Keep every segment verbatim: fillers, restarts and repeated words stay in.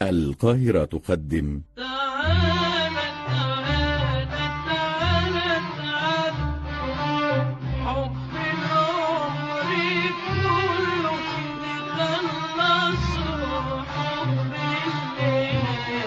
القاهرة تقدم تعالى تعالى تعالى تعالى حب العمر كله نخلصه حب الليل.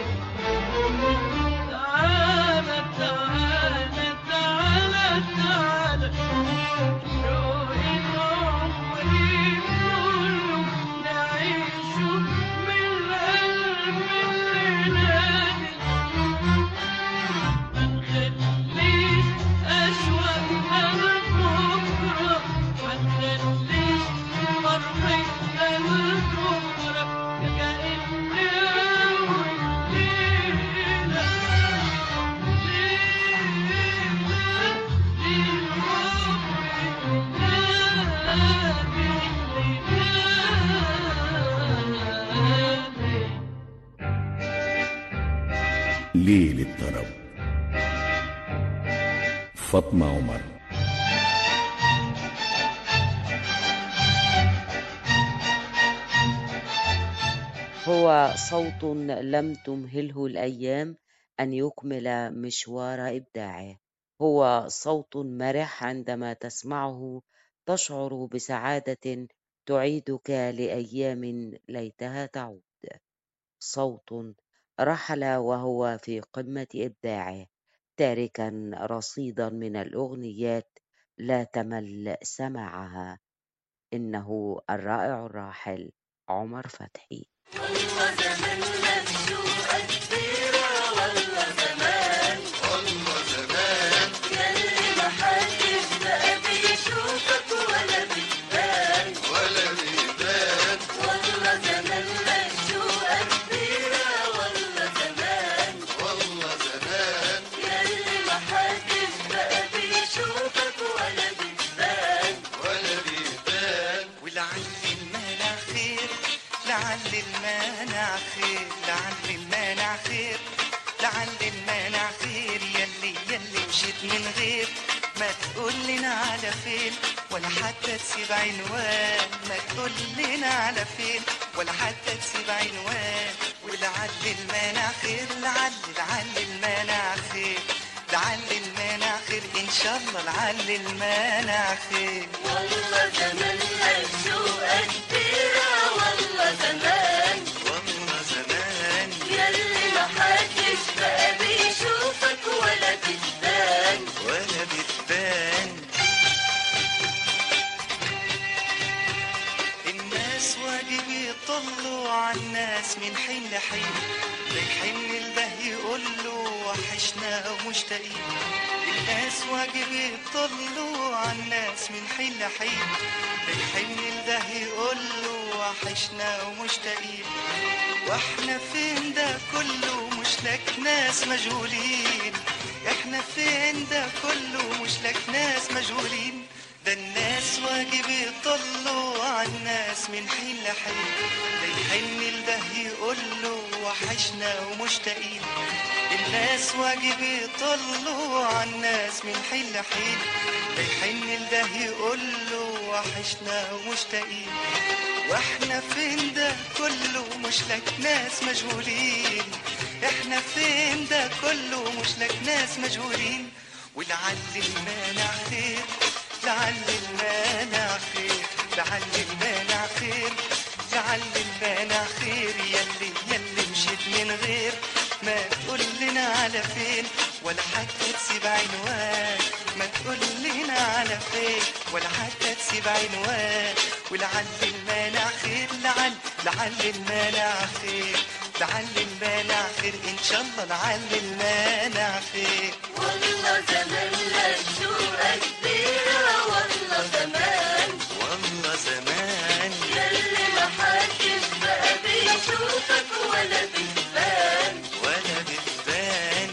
تعالى تعالى تعالى تعالى شوق العمر كله نعيشه من قلب الليالي. ما نخليش أشواقنا لبكرة، ما نخليش فرحتنا لبكرة، كأن أول ليلة ليل الطرب. فاطمة عمر. هو صوت لم تمهله الأيام أن يكمل مشوار إبداعه. هو صوت مرح عندما تسمعه تشعر بسعادة تعيدك لأيام ليتها تعود. صوت رحل وهو في قمة إبداعه، تاركا رصيدا من الأغنيات لا تمل سماعها. إنه الرائع الراحل عمر فتحي. والله زمان مشوقة كبيرة، والله زمان والله زمان ياللي محدش بقى بيشوفك ولا بيبان ولا بيبان. والله زمان مشوقة كبيرة، والله زمان والله زمان ياللي محدش بقى بيشوفك ولا بيبان ولا بيبان. ولعل المانع خير، لعل المانع خير، لعل المانع خير، لعل المانع خير. يلي يلي مشيت من غير ما تقول لنا على فين، ولا حتى تسيب عنوان. ما تقول لنا على فين ولا حتى تسيب عنوان. ولعل المانع خير، لعل لعل المانع خير، لعل المانع خير ان شاء الله. لعل المانع خير. والله زمان مشوقة كبيرة، والله زمان والله زمان ياللي محدش بقى بيشوفك ولا بتبان ولا بتبان. الناس واجب يطلوا عالناس من حين لحين، رايحين الده يقولوا وحشنا ومشتاقين. الناس واجب يطلوا عالناس من حين لحين، رايحين الده يقولوا وحشنا ومشتاقين. واحنا فين ده كله مش لك ناس مجهولين. احنا فين ده كله مش لك ناس مجهولين. ده الناس واجب يطلوا عالناس من حين لحين، رايحين الده يقولوا وحشنا ومشتاقين. الناس واجب يطلوا عالناس من حين لحين، رايحين الده يقولوا وحشنا ومشتاقين. واحنا فين ده كله مش لك ناس مجهولين. احنا فين ده كله مش لك ناس مجهولين. ولعل المانع خير، لعل المانع خير، لعل المانع خير، لعل المانع خير. يلي يلي مشيت من غير ما تقول لنا على فين، ولا حتى تسيب عنوان. ما تقول لنا على فين ولا حتى تسيب عنوان. ولعل المانع خير، لعل لعل المانع خير، لعل المانع خير ان شاء الله. لعل المانع خير. والله زمان مشوقة كبيرة، والله زمان والله زمان ياللي محدش بقى بيشوفك ولا بتبان ولا بتبان.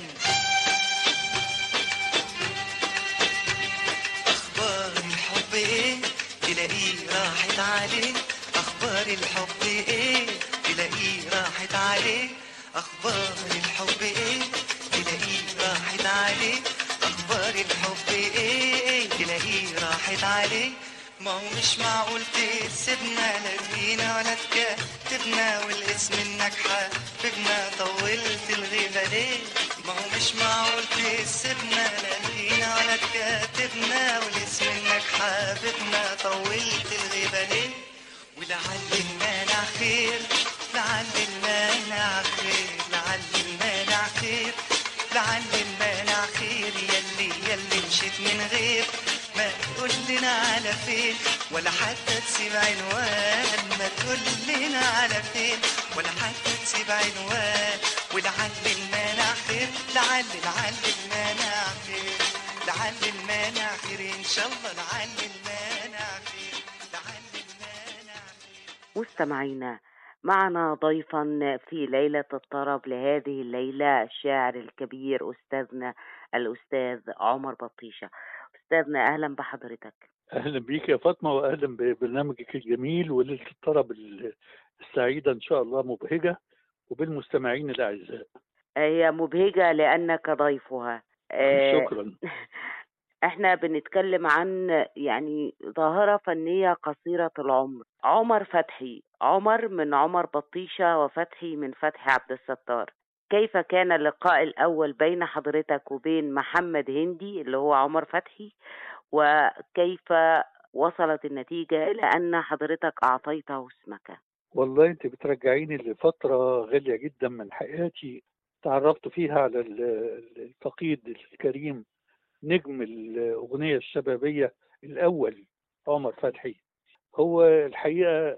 اخبار الحب ايه تلاقيه راحت عليه. اخبار الحب ايه تلاقيه راحت عليه. اخبار الحب ايه تلاقيه راحت عليه. اخبار الحب ايه تلاقيه راحت عليه. ما هو مش معقول تسيبنا لا تجينا ولا تكاتبنا والاسم انك حبيبنا طولت الغيبة ليه؟ ما هو مش معقول تسيبنا لا تجينا ولا تكاتبنا والاسم انك حبيبنا طولت الغيبة ليه؟ ولعل المانع خير لعل المانع خير لعل المانع خير لعل المانع خير يلي يلي مشيت من غير ما تقول لنا على فين ولا حتى تسيب عنوان ما تقول لنا على فين ولا حتى تسيب عنوان ولعل المانع خير لعل لعل المانع خير لعل المانع خير ان شاء الله لعل المانع خير لعل المانع خير. مستمعينا، معنا ضيفا في ليلة الطرب لهذه الليلة الشاعر الكبير أستاذنا الأستاذ عمر بطيشة. أستاذنا أهلا بحضرتك. أهلا بيك يا فاطمة وأهلا ببرنامجك الجميل وليلة الطرب السعيدة إن شاء الله مبهجة وبالمستمعين الأعزاء. هي مبهجة لأنك ضيفها. آه، شكرا. احنا بنتكلم عن يعني ظاهرة فنية قصيرة العمر، عمر فتحي. عمر من عمر بطيشة وفتحي من فتحي عبد الستار. كيف كان اللقاء الأول بين حضرتك وبين محمد هندي اللي هو عمر فتحي، وكيف وصلت النتيجة إلى أن حضرتك أعطيته اسمك؟ والله أنت بترجعيني لفترة غالية جدا من حياتي تعرفت فيها على الفقيد الكريم نجم الأغنية الشبابية الأول عمر فتحي. هو الحقيقة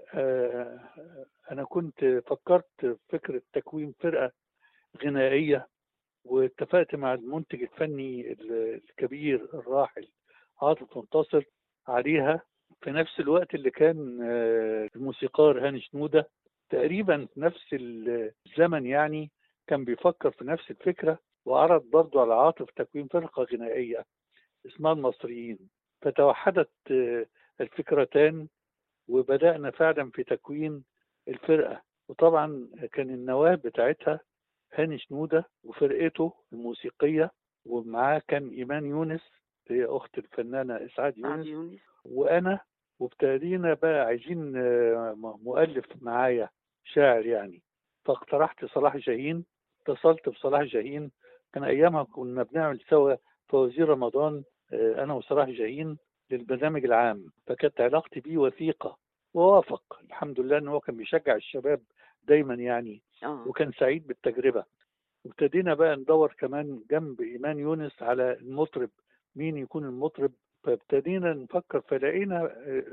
أنا كنت فكرت فكرة تكوين فرقة غنائية واتفقت مع المنتج الفني الكبير الراحل عاطف منتصر عليها في نفس الوقت اللي كان الموسيقار هاني شنودة تقريبا في نفس الزمن، يعني كان بيفكر في نفس الفكرة وعرض برضو على عاطف تكوين فرقة غنائية اسمها المصريين، فتوحدت الفكرتان وبدأنا فعلا في تكوين الفرقة. وطبعا كان النواة بتاعتها هاني شنودة وفرقته الموسيقية، ومعاه كان إيمان يونس هي أخت الفنانة إسعاد يونس, يونس وأنا. وابتدينا بقى عايزين مؤلف معايا شاعر يعني، فاقترحت صلاح جاهين. اتصلت بصلاح جاهين، كان أيامها كنا بنعمل سوا فوازير رمضان أنا وصلاح جاهين للبرنامج العام، فكانت علاقتي بيه وثيقة ووافق الحمد لله أنه هو كان بيشجع الشباب دايما يعني أوه. وكان سعيد بالتجربة. وابتدينا بقى ندور كمان جنب إيمان يونس على المطرب، مين يكون المطرب، فابتدينا نفكر فلقينا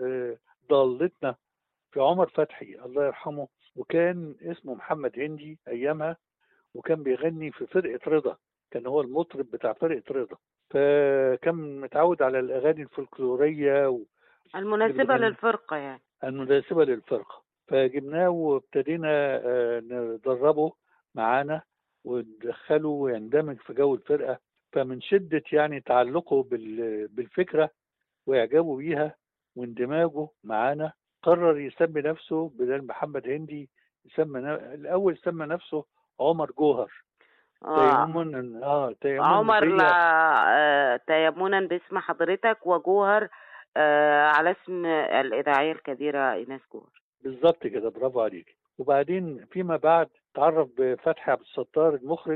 ضالتنا في عمر فتحي الله يرحمه، وكان اسمه محمد هندي أيامها وكان بيغني في فرقة رضا، كان هو المطرب بتاع فرقة رضا، فكان متعود على الأغاني الفولكلورية و... المناسبة للفرقة يعني المناسبة للفرقة. فجبناه وابتدينا ندربه معانا وندخله ويندمج في جو الفرقة. فمن شدة يعني تعلقه بالفكرة وإعجابه بيها واندماجه معانا قرر يسمي نفسه بدل محمد هندي يسمى ن... الأول سمى نفسه عمر جوهر. آه. تيمنا اه تيمنا عمر لا آه تيمنا باسم حضرتك، وجوهر آه على اسم الإذاعية الكبيرة إيناس جوهر. بالظبط كده، برافو عليك. وبعدين فيما بعد تعرف بفتحي عبد الستار المخرج،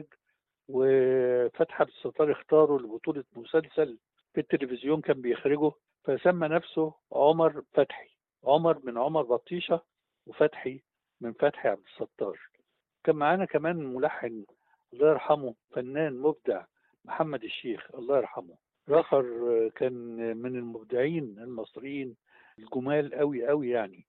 وفتحي عبد الستار اختاره لبطولة مسلسل في التلفزيون كان بيخرجه، فسمى نفسه عمر فتحي. عمر من عمر بطيشة وفتحي من فتحي عبد الستار. كان معانا كمان ملحن الله يرحمه فنان مبدع محمد الشيخ الله يرحمه، رخر كان من المبدعين المصريين الجمال قوي قوي يعني.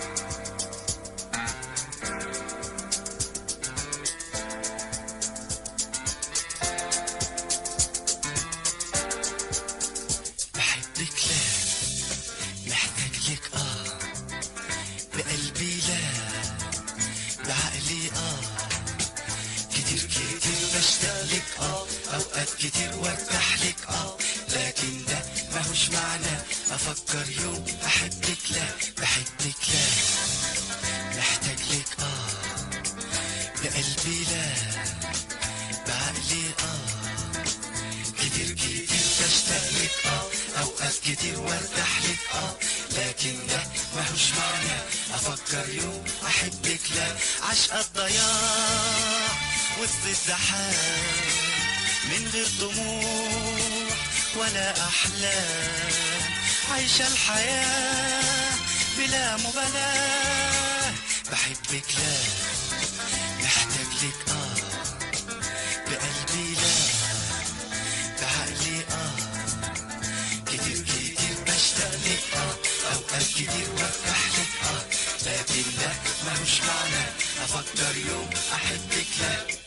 بحبك لا محتاج لك اه بقلبي لا بعقلي اه كتير كتير بشتاق لك اه اوقات كتير وارتاح لك اه لكن ده ماهوش معنى افكر يوم احبك لا بحبك لا محتاج لك اه بقلبي لا بعقلي اه كتير كتير بشتاق لك اه اوقات كتير وارتاح لك اه لكن ده ماهوش معنى افكر يوم احبك لا. عشق الضياع وسط الزحام من غير طموح ولا احلام، عايشة الحياة بلا مبالاة. بحبك لا محتاج لك اه بقلبي لا بعقلي اه كتير كتير بشتاق لك اه اوقات كتير بفتح لك اه لكن لا ماهوش معنى افكر يوم احبك لا.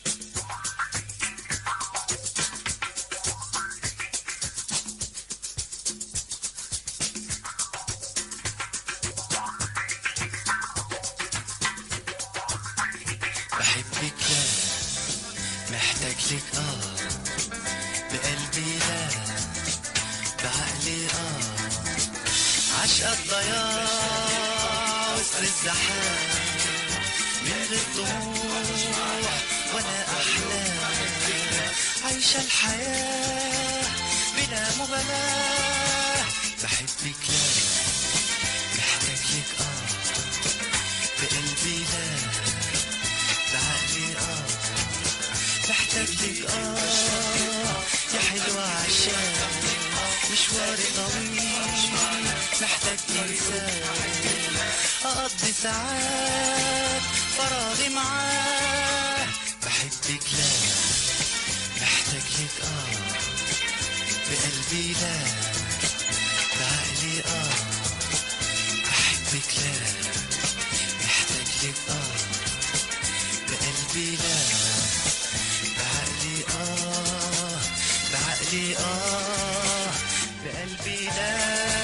بحبك لا محتاج لك اه بقلبي لا بعقلي اه عشق الضياع وسط الزحام من غير طموح ولا احلام، عايشة الحياة بلا مبالاة. بحبك لا محتاج لك اه بقلبي لا بعقلي اه محتاج لك اه يا حلوة عشان مشواري طويل محتاج انسان اقضي ساعات فراغي معاه. بحبك لا محتاج لك اه بقلبي لا بعقلي اه بحبك لا محتاج لك اه بقلبي لا بعقلي اه بعقلي اه بقلبي لا.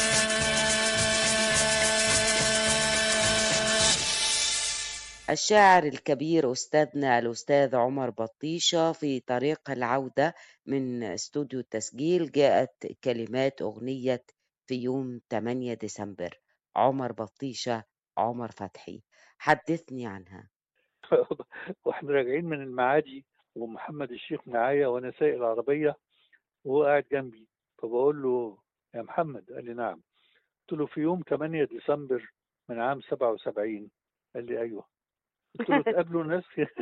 الشاعر الكبير أستاذنا الأستاذ عمر بطيشة في طريق العودة من استوديو التسجيل جاءت كلمات أغنية في يوم ثمانية ديسمبر. عمر بطيشة، عمر فتحي، حدثني عنها. واحنا راجعين من المعادي ومحمد الشيخ معايا وانا سايق العربيه وهو قاعد جنبي، فبقول له يا محمد، قال لي نعم. قلت له في يوم ثمانية ديسمبر من عام سبعة وسبعين. قال لي ايوه. قلت له اتقابلوا ناس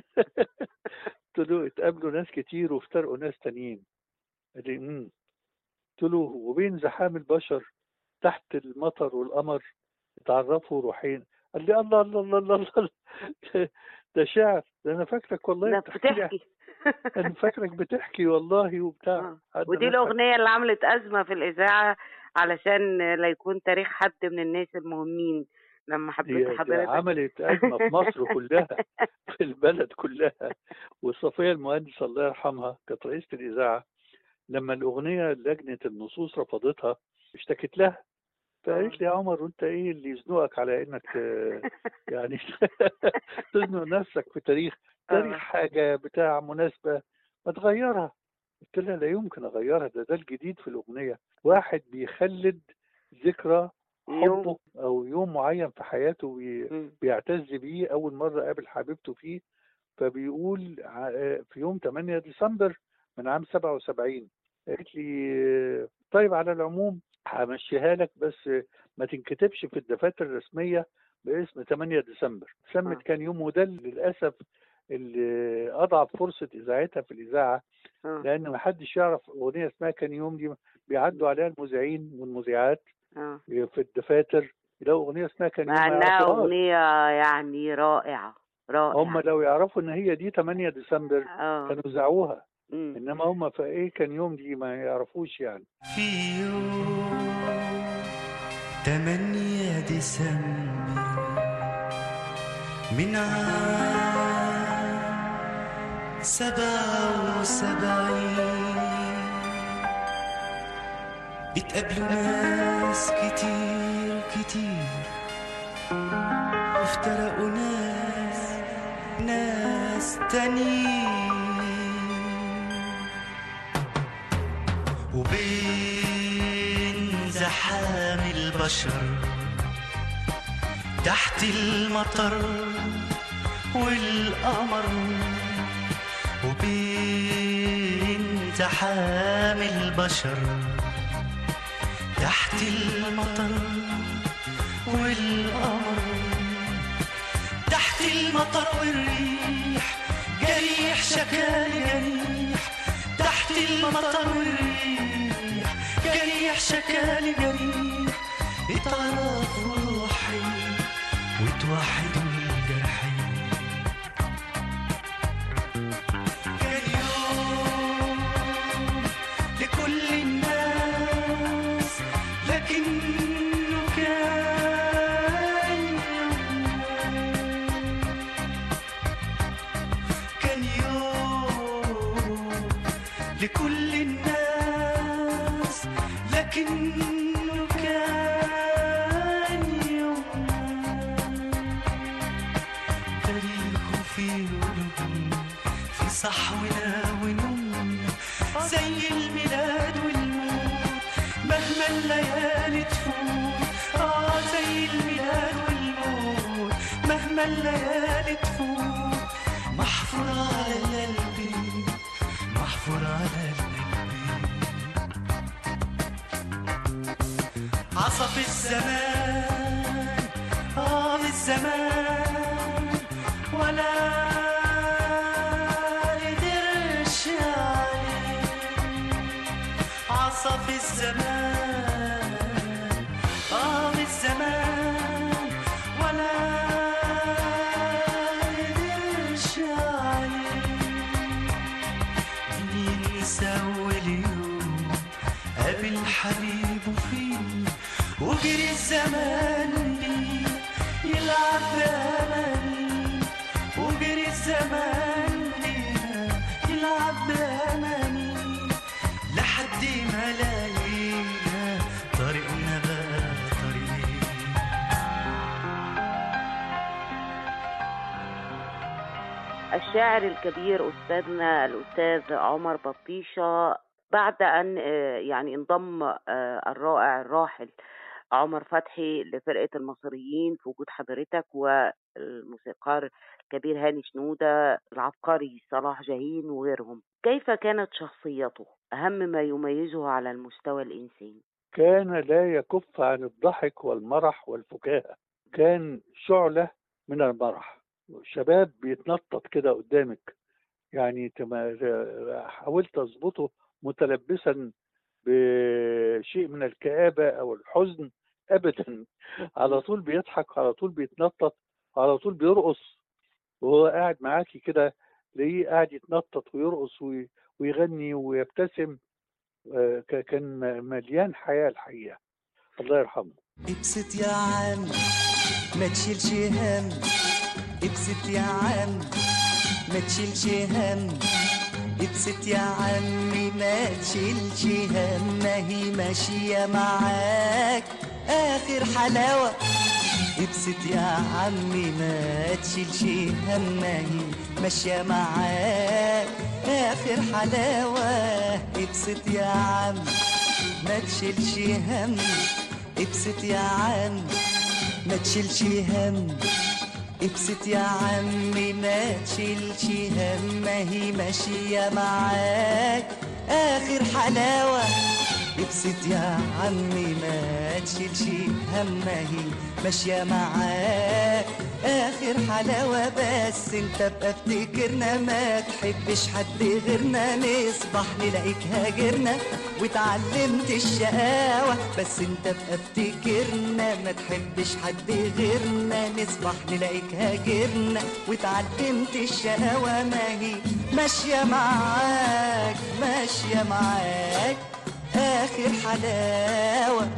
قلت له اتقابلوا ناس كتير وافترقوا ناس تانيين. قال لي امم قلت له وبين زحام البشر تحت المطر والقمر اتعرفوا روحين. قال لي الله الله الله الله, الله. ده شعر، ده انا فاكرك والله لا بتحكي لي. بتحكي. انا فاكرك بتحكي والله وبتاع. آه. قعدنا ودي نضحك. الأغنية اللي عملت أزمة في الإذاعة علشان لا يكون تاريخ حد من الناس المهمين لما حبيت هي دي حضرتك. عملت أزمة في مصر كلها، في البلد كلها. وصفية المهندس الله يرحمها كانت رئيسة الإذاعة، لما الأغنية لجنة النصوص رفضتها اشتكت لها، فقالت لي يا عمر وانت ايه اللي يزنقك على انك ت- يعني تزنق نفسك في تاريخ تاريخ آه. حاجة بتاع مناسبة ما تغيرها. قلت لها لا يمكن اغيرها، ده ده الجديد في الأغنية. واحد بيخلد ذكرى يوم. حبه او يوم معين في حياته بي- مم. بيعتز بيه، اول مرة قابل حبيبته فيه، فبيقول ع- في يوم ثمانية ديسمبر من عام سبعة وسبعين. قالت لي طيب على العموم همشيها لك، بس ما تنكتبش في الدفاتر الرسمية باسم ثمانية ديسمبر. سمت آه. كان يوم، وده للأسف اللي أضعف فرصة إذاعتها في الإذاعة، آه. لأن ما حدش يعرف أغنية اسمها كان يوم دي بيعدوا عليها المذيعين والمذيعات آه. في الدفاتر لو أغنية اسمها كان يوم مع ما إنها يعرفوهاش. أغنية يعني رائعة رائعة. هم لو يعرفوا إن هي دي ثمانية ديسمبر آه. كانوا زعوها، مم. إنما هم فإيه كان يوم دي ما يعرفوش يعني. في يوم ثمانية ديسمبر من عام سبعة وسبعين اتقابلوا ناس كتير كتير وافترقوا ناس ناس تانيين، وبين زحام البشر تحت المطر والقمر، وبين زحام البشر تحت المطر والقمر، تحت المطر والريح جريح شكالي جريح، تحت المطر والريح جريح شكالي جريح، اتعرفوا روحي وتوحدوا الجرحين. كان يوم لكل الناس لكنه كان كان يوم لكل الناس لكنه كان يوم تاريخه في قلوبنا في صحونا ونومنا زي الميلاد والموت مهما الليالي تفوت. اه زي الميلاد والموت مهما الليالي تفوت، محفور على قلبي محفور على قلبي. عصف الزمان اه الزمان ولا قدرش عليه، عصف الزمان اه الزمان ولا قدرش عليه. مين يسوي اليوم قابل حبيبه فيه وجري الزمان بيه يلعب بأماني، وجري الزمان بينا يلعب بأماني لحد ما لاقينا طريقنا بقى طريق. الشاعر الكبير أستاذنا الأستاذ عمر بطيشة، بعد أن آه، يعني انضم آه، الرائع الراحل عمر فتحي لفرقة المصريين في وجود حضرتك والموسيقار الكبير هاني شنودة، العبقري صلاح جاهين وغيرهم، كيف كانت شخصيته؟ أهم ما يميزه على المستوى الإنساني؟ كان لا يكف عن الضحك والمرح والفكاهة، كان شعلة من المرح، شباب بيتنطط كده قدامك. يعني تما- حاولت أضبطه متلبسا بشيء من الكآبة أو الحزن أبدا، على طول بيضحك، على طول بيتنطط، على طول بيرقص، وهو قاعد معاكي كده تلاقيه قاعد يتنطط ويرقص وي- ويغني ويبتسم. آه، ك- كان م- مليان حياة الحقيقة، الله يرحمه. ابسط يا عم ما تشيلش هم، ابسط يا عم ما تشيلش هم، ابسط يا عمي ما تشيلش هم، ما هي ماشية معاك آخر حلاوة. ابسط يا عمي ما تشيلش هم، ما هي ماشية معاك آخر حلاوة. ابسط يا عم ما تشيلش هم، ابسط يا عم ما تشيلش هم، ابسط يا عمي ما تشيلش هم، ما هي ماشية معاك آخر حلاوة. ابسط يا عمي ما تشيلش هم، ما هي ماشية معاك آخر حلاوة. بس انت بقى افتكرنا ما تحبش حد غيرنا، نصبح نلاقيك هاجرنا واتعلمت الشقاوة. بس انت بقى افتكرنا ما تحبش حد غيرنا، نصبح نلاقيك هاجرنا واتعلمت الشقاوة. ما هي ماشية معاك ماشية معاك آخر حلاوة.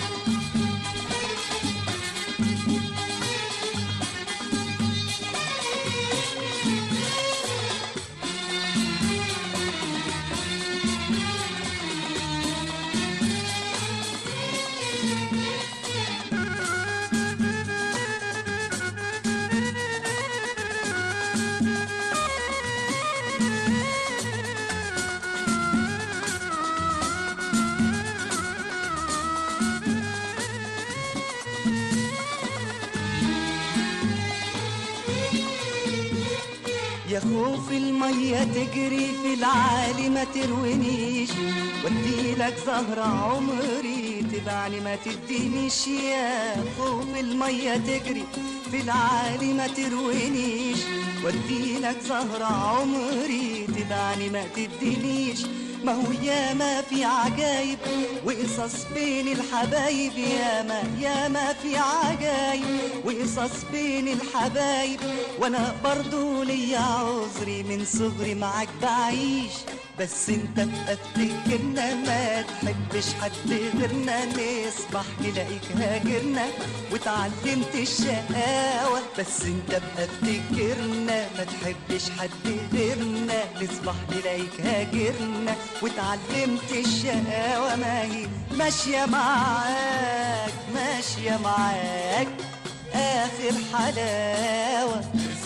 يا خوف المية تجري في العالي ما تروينيش، وديلك زهرة عمري تبعني ما تدينيش يا خوف المية تجري في العالي ما تروينيش واديلك زهرة عمري تبعني ما تدينيش ما هو ياما في عجايب وقصص بين الحبايب ياما ياما في عجايب وقصص بين الحبايب وانا برضو ليا عذري من صغري معاك بعيش بس انت بقى افتكرنا ما تحبش حد غيرنا نصبح نلاقيك هاجرنا وتعلمت الشقاوة بس انت بقى افتكرنا ما تحبش حد غيرنا نصبح نلاقيك هاجرنا وتعلمت الشقاوة ما هي ماشية معاك ماشية معاك آخر حلاوة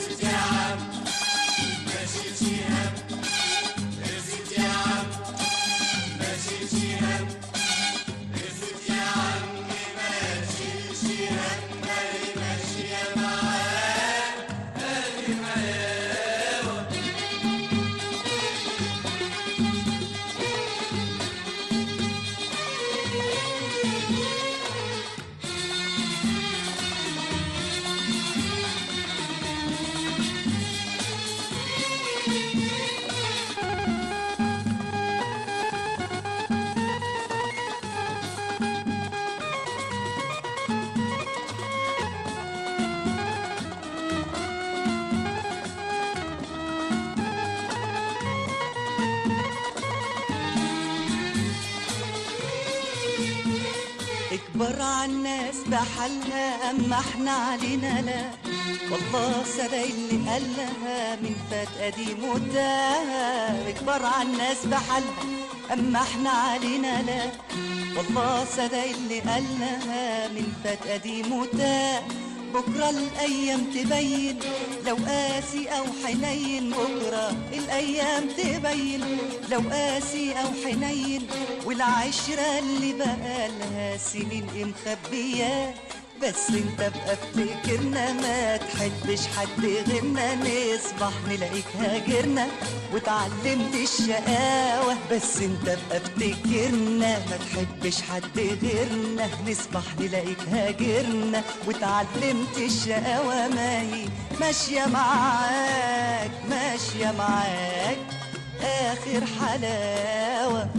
اكبر عالناس بحالها اما احنا علينا لا والله صدق اللي قالها من فات قديم وتاه اكبر عالناس بحالها اما احنا علينا لا والله صدق اللي قالها من فات قديم وتاه بكرة الأيام تبين لو قاسي أو حنين بكرة الأيام تبين لو قاسي أو حنين والعشرة اللي بقالها سنين مخبية بس انت بقى افتكرنا ما تحبش حد غيرنا نصبح نلاقيك هاجرنا وتعلمت الشقاوة بس انت بقى افتكرنا ما تحبش حد غيرنا نصبح نلاقيك هاجرنا وتعلمت الشقاوة ما هي ماشية معاك ماشية معاك آخر حلاوة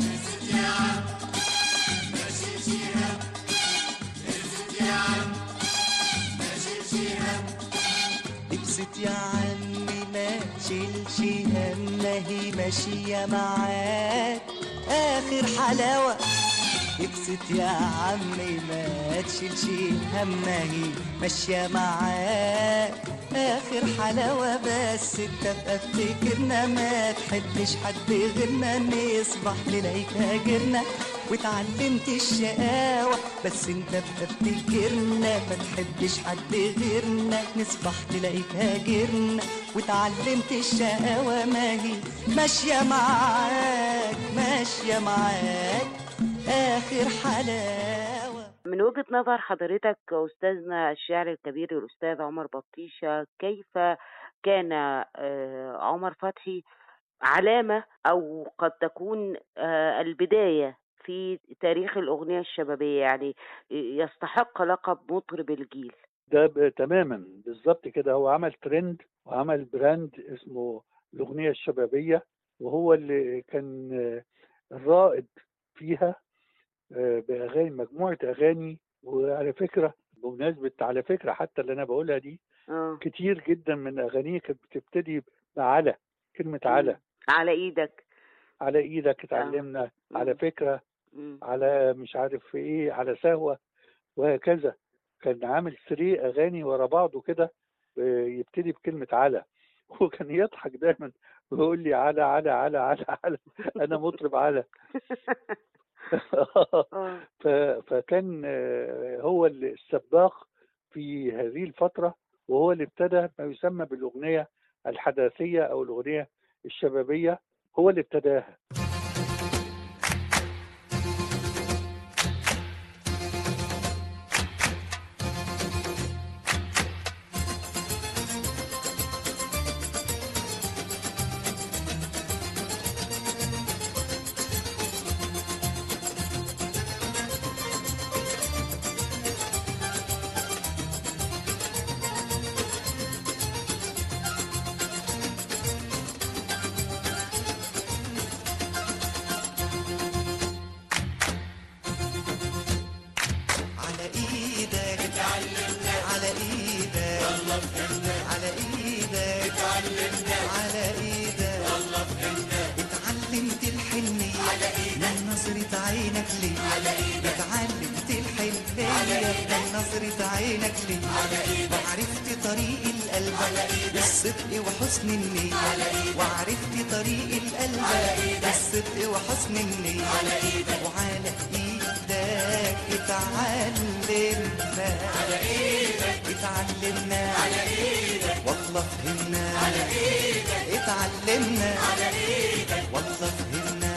ابسط يا عمي ما تشيلش هم هي ماشية معاك آخر حلاوة ابسط يا عمي ما تشيلش هم هي ماشية معاك آخر حلاوة بس انت بقى افتكرنا ما تحبش حد غيرنا نصبح نلاقيك هاجرنا وتعلمت الشقاوة بس انت بقى افتكرنا ما تحبش حد غيرنا نصبح نلاقيك هاجرنا وتعلمت الشقاوة ما هي ماشية معاك ماشية معاك آخر حلاوة. من وجهة نظر حضرتك أستاذنا الشاعر الكبير الأستاذ عمر بطيشة كيف كان آه، عمر فتحي علامة أو قد تكون آه، البداية في تاريخ الأغنية الشبابية يعني يستحق لقب مطرب الجيل؟ ده ب- تماما بالظبط كده، هو عمل ترند وعمل براند اسمه الأغنية الشبابية، وهو اللي كان آه، الرائد فيها آه، بأغاني، مجموعة أغاني. وعلى فكرة بمناسبة على فكرة حتى اللي أنا بقولها دي اه كتير جدا من أغانيه كانت بتبتدي بعلى كلمة على مم. على إيدك. على إيدك اتعلمنا، على مم. فكرة، مم. على مش عارف إيه، على سهوة، وهكذا. كان عامل سري أغاني ورا بعضه كده آه، يبتدي بكلمة على. وكان يضحك دايما ويقول لي على على على على على أنا مطرب على. اه ف- فكان آه، هو اللي السباق في هذه الفترة، وهو اللي ابتدى ما يسمى بالأغنية الحداثية أو الأغنية الشبابية، هو اللي ابتداها. نظرة عينك ليه وعرفت طريق القلب بالصدق وحسن النية وعرفت طريق القلب بالصدق وحسن النية وعلى ايدك اتعلمنا على ايدك اتعلمنا على ايدك والله فهمنا على ايدك اتعلمنا على ايدك والله فهمنا.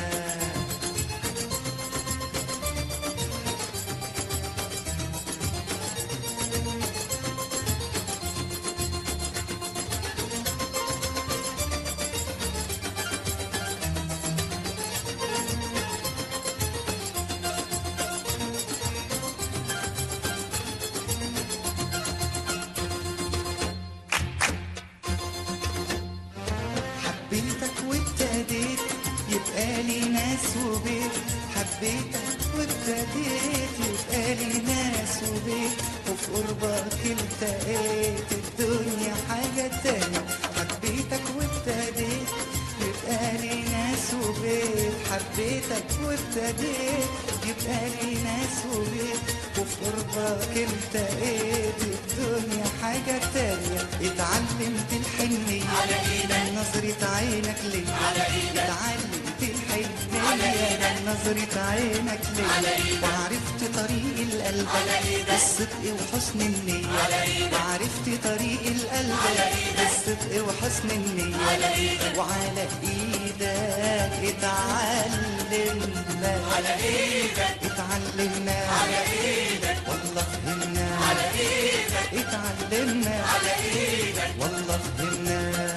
حبيتك وابتديت يبقى لي ناس وبيت حبيتك وابتديت يبقى لي ناس وبيت وفي قربك التقيت الدنيا حاجة تانية حبيتك وابتديت يبقى لي ناس وبيت حبيتك وابتديت يبقى لي ناس وبيت وفي قربك التقيت الدنيا حاجة تانية اتعلمت الحنية على ايدك نظرة عينك ليه على ايدك اتعلمت الحنية نظرة عينك ليه على ايدك وعرفت طريق القلب على ايدك بالصدق وحسن النية على ايدك وعرفت طريق القلب على ايدك بالصدق وحسن النية على ايدك وعلى ايدك اتعلمنا على ايدك اتعلمنا على ايدك والله فهمنا على ايدك اتعلمنا على ايدك والله فهمنا.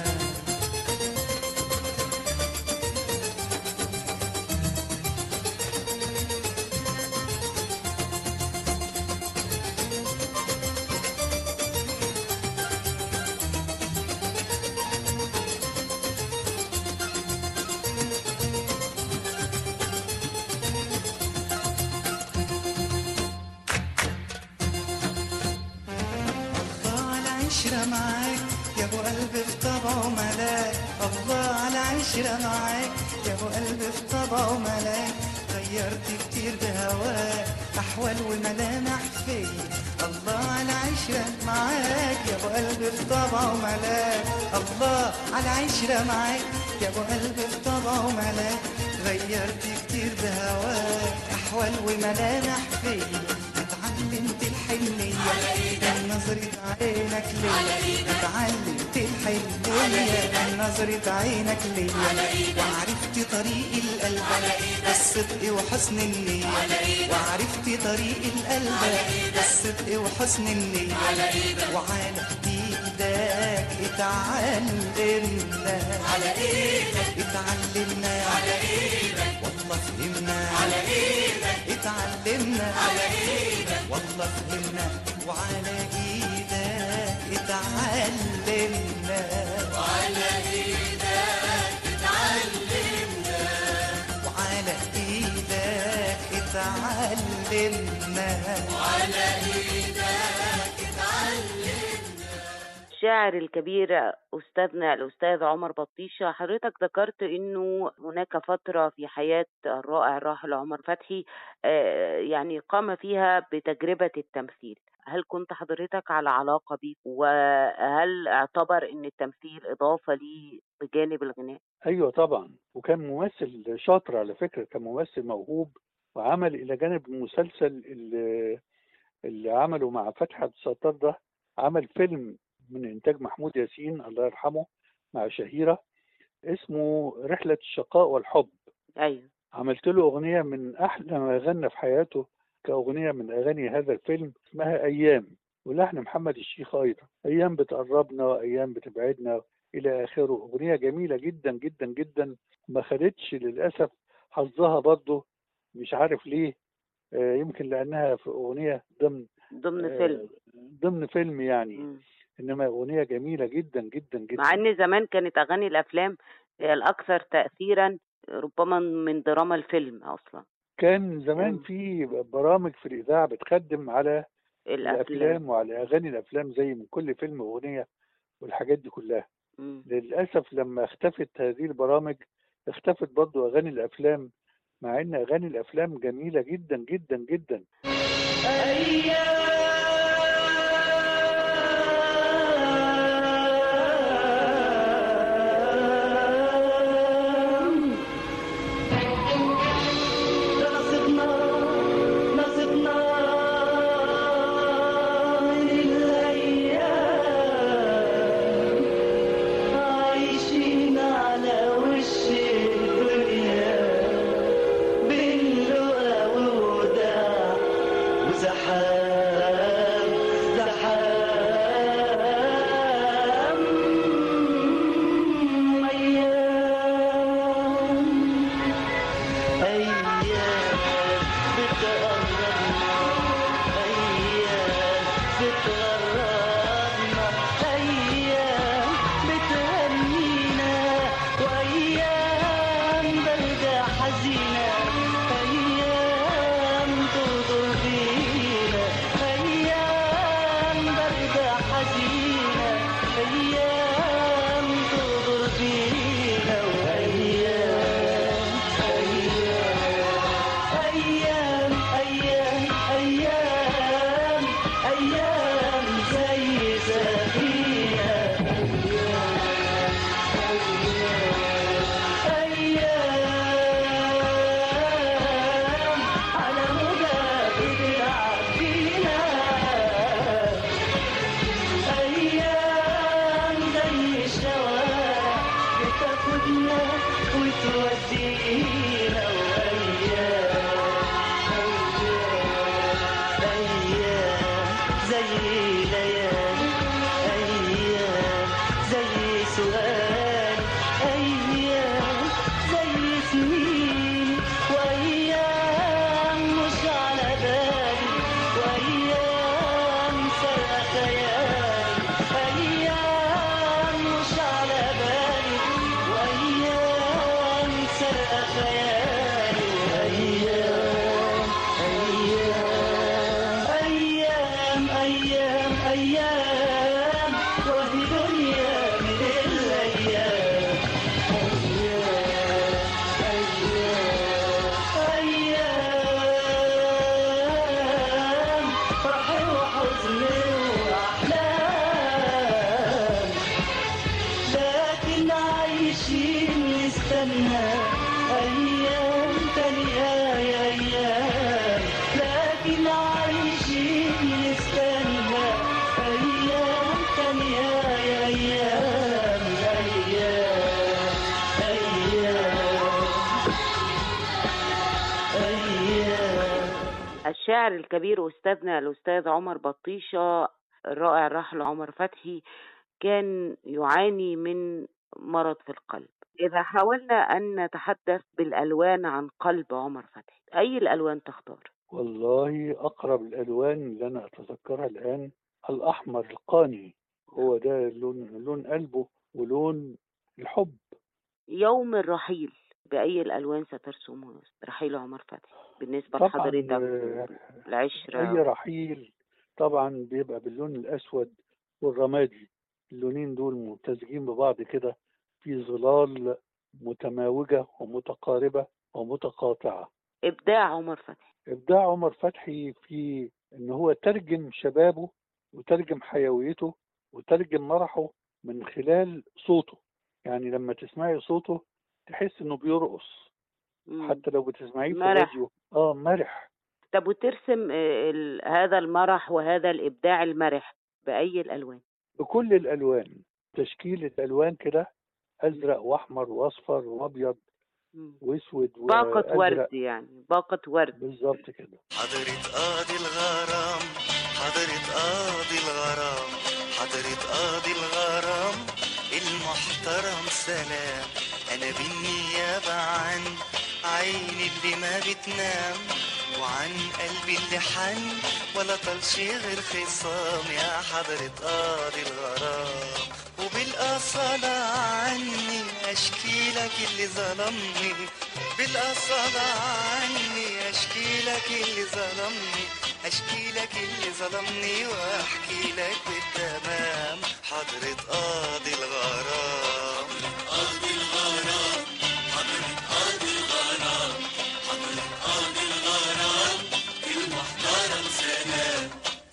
عشرة معاك يا ابو قلب في طبعه ملاك الله على عشرة معاك يا ابو قلب في طبعه ملاك غيرت كتير بهواك احوال وملامح فيا الله على عشرة معاك يا ابو قلب في طبعه ملاك الله على عشرة معاك يا ابو قلب في طبعه ملاك غيرت كتير بهواك احوال وملامح فيا اتعلمت الحنية على ايدك نظرة عينك ليا اتعلمت الحنية نظرة عينك ليا وعرفت طريق القلب بالصدق وحسن النية وعرفت طريق القلب بالصدق وحسن النية وعلى ايدك اتعلمنا على ايدك اتعلمنا على ايدك والله فهمنا على ايدك اتعلمنا على ايدك والله فهمنا وعلى ايدك اتعلمنا وعلى ايدك اتعلمنا وعلى ايدك اتعلمنا وعلى ايدك اتعلمنا. الشاعر الكبير أستاذنا الأستاذ عمر بطيشة، حضرتك ذكرت أنه هناك فترة في حياة الرائع الراحل عمر فتحي آه، يعني قام فيها بتجربة التمثيل. هل كنت حضرتك على علاقة بيه، وهل اعتبر أن التمثيل إضافة لي بجانب الغناء؟ ايوه طبعا، وكان ممثل شاطر على فكره، كان ممثل موهوب، وعمل الى جانب المسلسل اللي, اللي عمله مع فتحي عبد الستار ده، عمل فيلم من انتاج محمود ياسين الله يرحمه مع شهيره اسمه رحله الشقاء والحب. أيوه، عملت له اغنيه من احلى ما غنى في حياته كاغنيه من اغاني هذا الفيلم، اسمها ايام، ولحن محمد الشيخ ايضا. ايام بتقربنا وايام بتبعدنا الى اخره. اغنيه جميله جدا جدا جدا، ما خدتش للاسف حظها برضه، مش عارف ليه. آه، يمكن لانها في اغنيه ضمن ضمن آه، فيلم. ضمن فيلم يعني. مم. انما اغنيه جميله جدا جدا جدا. مع ان زمان كانت اغاني الافلام هي الاكثر تاثيرا ربما من دراما الفيلم اصلا. كان زمان مم. في برامج في الاذاعه بتخدم على الافلام. الافلام وعلى اغاني الافلام، زي من كل فيلم اغنيه والحاجات دي كلها. مم. للاسف لما اختفت هذه البرامج اختفت برضو اغاني الافلام، مع ان اغاني الافلام جميله جدا جدا جدا. أيام تاخدنا وتودينا وأيام أيام أيام زي ليالي أيام زي سؤال أيام زي سنين وأيام مش على بالي وأيام سرقة خيالي أيام مش على بالي وأيام سرقة خيالي وأيام أيام أيام أيام أيام وهي دنيا من الأيام أيام فرح وحزن وأحلام لكن عايشين نستنى أيام تانية يا أيام لكن عايشين نستنى أيام تانية يا أيام أيام أيام أيام الشاعر الكبير أستاذنا الأستاذ عمر بطيشة الرائع الراحل عمر فتحي كان يعاني من مرض في القلب. إذا حاولنا أن نتحدث بالألوان عن قلب عمر فتحي أي الألوان تختار؟ والله أقرب الألوان اللي أنا أتذكرها الآن الأحمر القاني، هو ده لون لون قلبه ولون الحب. يوم الرحيل بأي الألوان سترسم رحيل عمر فتحي بالنسبة طبعا لحضرتك آه، أي العشرة؟ رحيل طبعا بيبقى باللون الأسود والرمادي، اللونين دول ممتزجين ببعض كده في ظلال متماوجة ومتقاربة ومتقاطعة. إبداع عمر فتحي. إبداع عمر فتحي في إن هو ترجم شبابه وترجم حيويته وترجم مرحه من خلال صوته. يعني لما تسمعي صوته تحس إنه بيرقص، مم. حتى لو بتسمعيه في مرح. الراديو آه مرح. طب وترسم آه، ال- هذا المرح وهذا الإبداع المرح بأي الألوان؟ بكل الألوان، تشكيلة ألوان كده، أزرق وأحمر وأصفر وأبيض مم. وأسود باقة ورد، وأزرق، يعني باقة ورد. بالظبط كده. حضرة قاضي الغرام حضرة قاضي الغرام حضرة قاضي الغرام المحترم سلام أنا بالنيابة عن عيني اللي ما بتنام وعن قلبي اللي حن ولا طلش غير خصام يا حضرة قاضي الغرام وبالأصالة عني أشكي لك اللي ظلمني بالأصالة عني أشكي لك اللي ظلمني أشكي لك اللي ظلمني وأحكي لك بالتمام حضرة قاضي الغرام قاضي الغرام حضرة قاضي الغرام حضرة قاضي الغرام المحترم سلام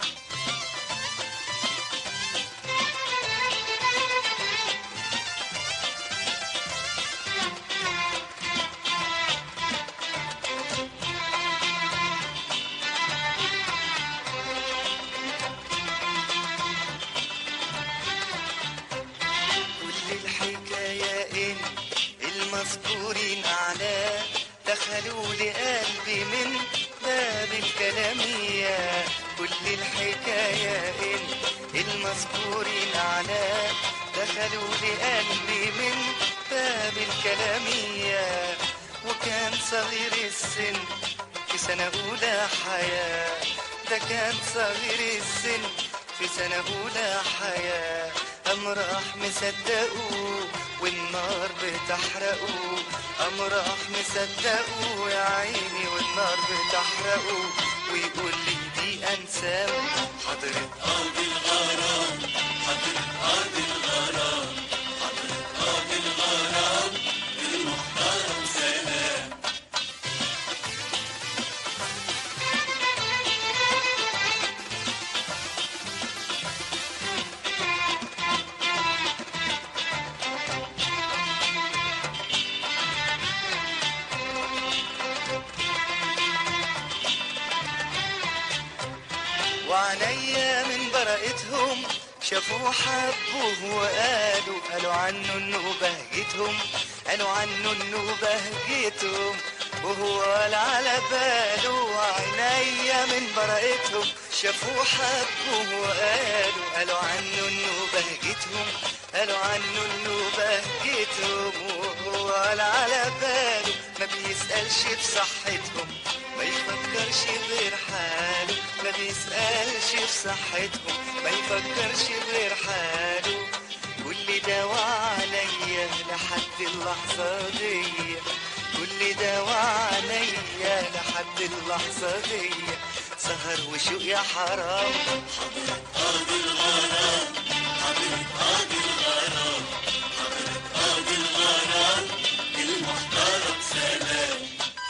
كل الحكاية إن المذكورين أعلاه دخلوا لقلبي من باب الكلامية كل الحكاية إن المذكورين أعلاه دخلوا لقلبي من باب الكلامية وكان صغير السن في سنة أولى حياة ده كان صغير السن في سنة أولى حياة أم راح مصدقوه والنار بتحرقوه أم راح مصدقوه يا عيني والنار بتحرقوه ويقول لي دي أنسام حضرة قاضي الغرام حضرة قاضي الغرام حضرة قاضي الغرام المحترم سلام وعليا من برقتهم شافوه حبوه وقالوا قالوا عنه انه بهجتهم قالوا عنه انه بهجتهم وهو ولا على باله، عينيا من برقتهم شافوه حبوه وقالوا، قالوا عنه انه بهجتهم، قالوا عنه انه بهجتهم وهو ولا على باله، ما بيسألش بصحتهم ما يفكرش غير حاله، ما بيسألش بصحتهم ما يفكرش غير حاله. كل ده وعليا لحد اللحظة دي، كل ده وعليا لحد اللحظة دي، سهر وشوق يا حرام. حضرة قاضي الغرام، حضرة قاضي الغرام، حضرة قاضي الغرام، المحترم سلام.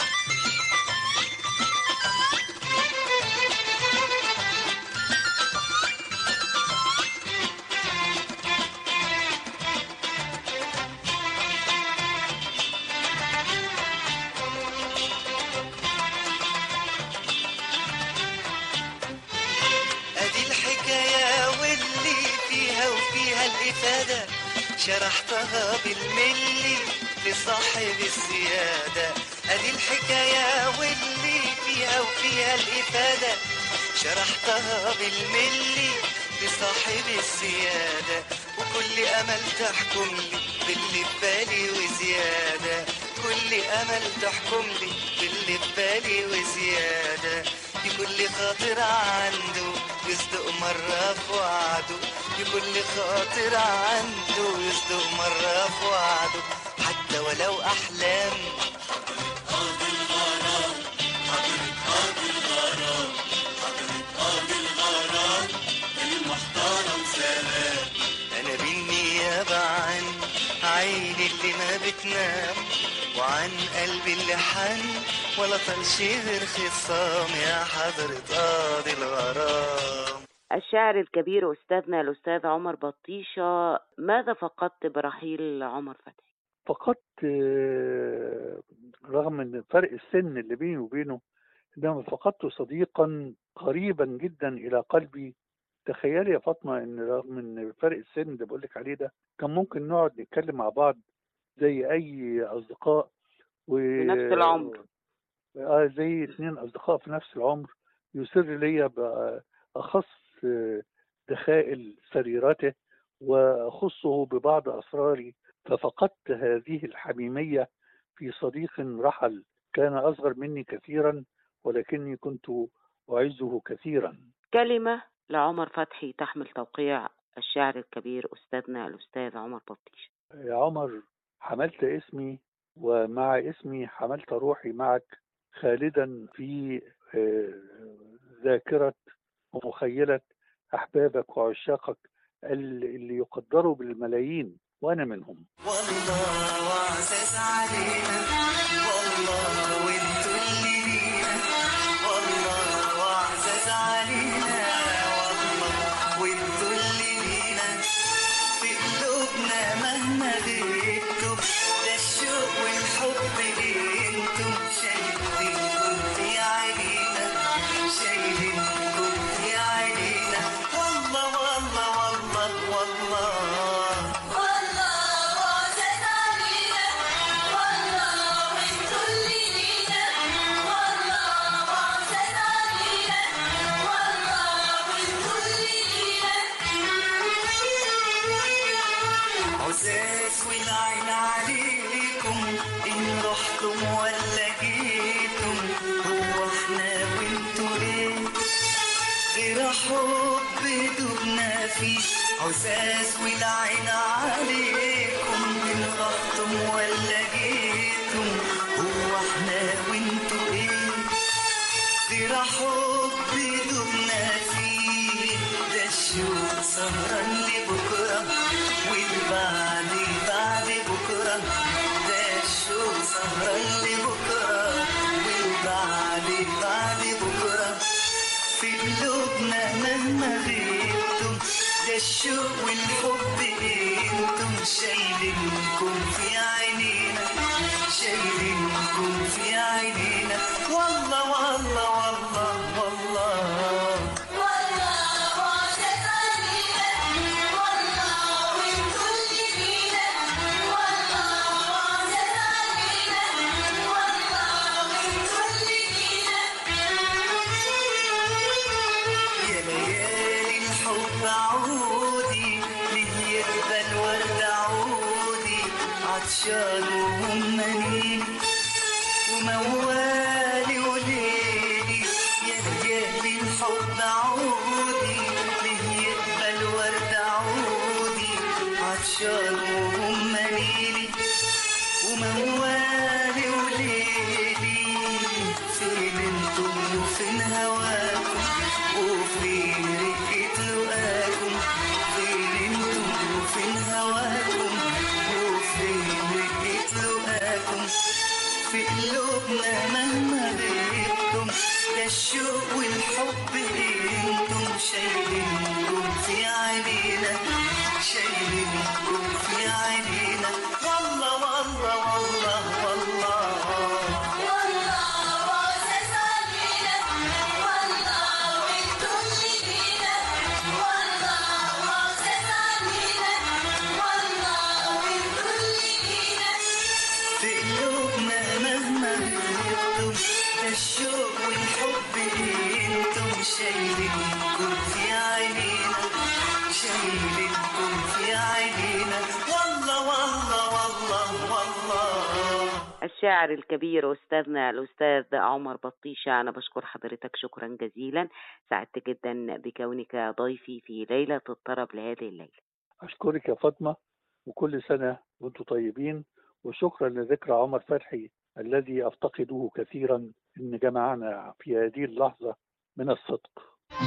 الإفادة شرحتها بالملي لصاحب السيادة، أدي الحكاية واللي فيها وفيها الإفادة شرحتها بالملي لصاحب السيادة، وكل أمل تحكم لي باللي ببالي وزيادة، كل أمل تحكم لي باللي ببالي وزيادة، لكل خاطر عنده يصدق مرة في وعده، لكل خاطر عنده يصدق مرة في وعده، حتى ولو أحلام. حضرة قاضي الغرام، حضرة قاضي الغرام، حضرة قاضي الغرام، المحترم سلام. أنا بالنيابة عن عيني اللي ما بتنام، وعن قلبي اللي حن ولا طلش غير خصام، يا حضرة قاضي الغرام. الشاعر الكبير أستاذنا الأستاذ عمر بطيشة، ماذا فقدت برحيل عمر فتحي؟ فقدت آه، رغم ان فرق السن اللي بيني وبينه، انما فقدت صديقا قريبا جدا الى قلبي. تخيلي يا فاطمه ان رغم ان فرق السن اللي بقول لك عليه ده، كان ممكن نقعد نتكلم مع بعض زي اي اصدقاء و في نفس العمر. اه زي اثنين اصدقاء في نفس العمر، يسر لي باخص دخائل سريرته واخصه ببعض اسراري، ففقدت هذه الحميميه في صديق رحل كان اصغر مني كثيرا ولكني كنت اعزه كثيرا. كلمة لعمر فتحي تحمل توقيع الشاعر الكبير أستاذنا الأستاذ عمر بطيشة. يا عمر، حملت اسمي ومع اسمي حملت روحي معك خالدا في ذاكرة ومخيلة أحبابك وعشاقك اللي يقدروا بالملايين وأنا منهم. والله وعزاز علينا، والله وانتوا اللي لينا، والله وعزاز علينا، والله وانتوا اللي لينا، في قلوبنا مهما غبتوا، ده الشوق والحب انتم شايلينكم في عينينا، شايلينكم في عينينا، والله والله والله والله والله وعزاز علينا، والله وانتوا اللي لينا، والله وعزاز علينا، والله وانتوا اللي لينا. عزاز والعين عليكم إن رحتم ولا جيتم، هو احنا وانتوا ايه غير حب دبنا فيه. عزاز والعين عليكم إن رحتم ولا جيتم، هو احنا وانتوا ايه غير حب دبنا فيه. ده الشوق سهران لبكرة والبعد بعد بكرة، ده الشوق سهران لبكرة والبعد بعد بكرة، في قلوبنا مهما غبتم، ده الشوق والحب انتم شايلينكم في عينينا، شايلينكم في عينينا، والله والله والله والله والله وعزاز علينا، والله وانتوا اللي لينا، والله عطشان وهم ليلي وموالي وليلي، يا رجال الحب عودي ليه يقبل ورد عودي، عطشان وهم ليلي وموالي وليلي، فين انتم وفين هواكم وفين رقة لقاكم، فين انتم وفين هواكم وفين رقة لقاكم، في قلوبنا مهما غبتم ده الشوق والحب انتم شايلينكم في عينينا، شايلينكم في عينينا، والله والله والله والله والله واسس علينا، والله وانتم اللي بينا، والله واسس علينا، والله وانتم اللي بينا. في قلوبنا مهما غبتم ده الشوق والحب انتم شايلينكم في عينينا، شايلينكم في عينينا، والله والله والله والله. الشاعر الكبير أستاذنا الأستاذ عمر بطيشة، أنا بشكر حضرتك شكرا جزيلا، سعدت جدا بكونك ضيفي في ليلة الطرب لهذه الليلة. أشكرك يا فاطمة، وكل سنة وأنتم طيبين، وشكرا لذكرى عمر فتحي الذي أفتقده كثيرا، إن جمعنا في هذه اللحظة من الصدق.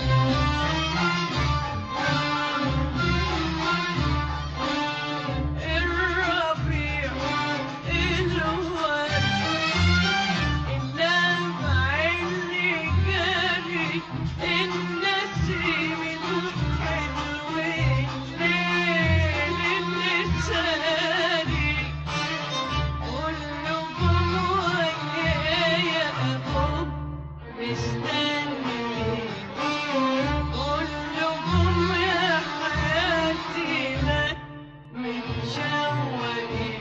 الربيع الواد اللمع اللي جاري، النسيم الحلو الليل اللي ساري، كلكم ويايا أبوك مستني، كلكم يا حياتي لك متشوقين،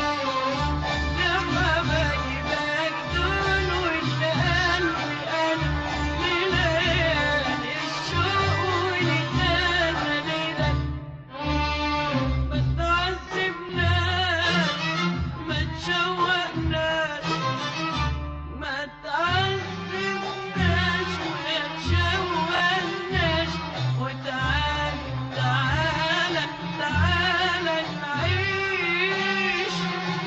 لحبايبك دول والقلب قلب لليالي الشوق ولتمانينك، ما تعذبناش ما تشوقناش، ما تعذبناش وما تشوقناش، وتعال تعالى تعالى نعيش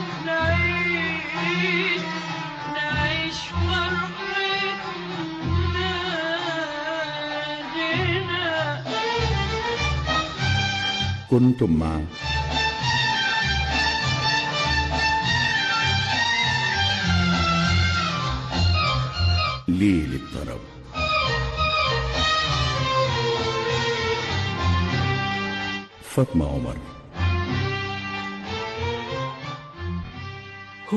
نعيش نعيش فرحتنا هنا. كنتم مع ليل الطرب، فاطمة عمر.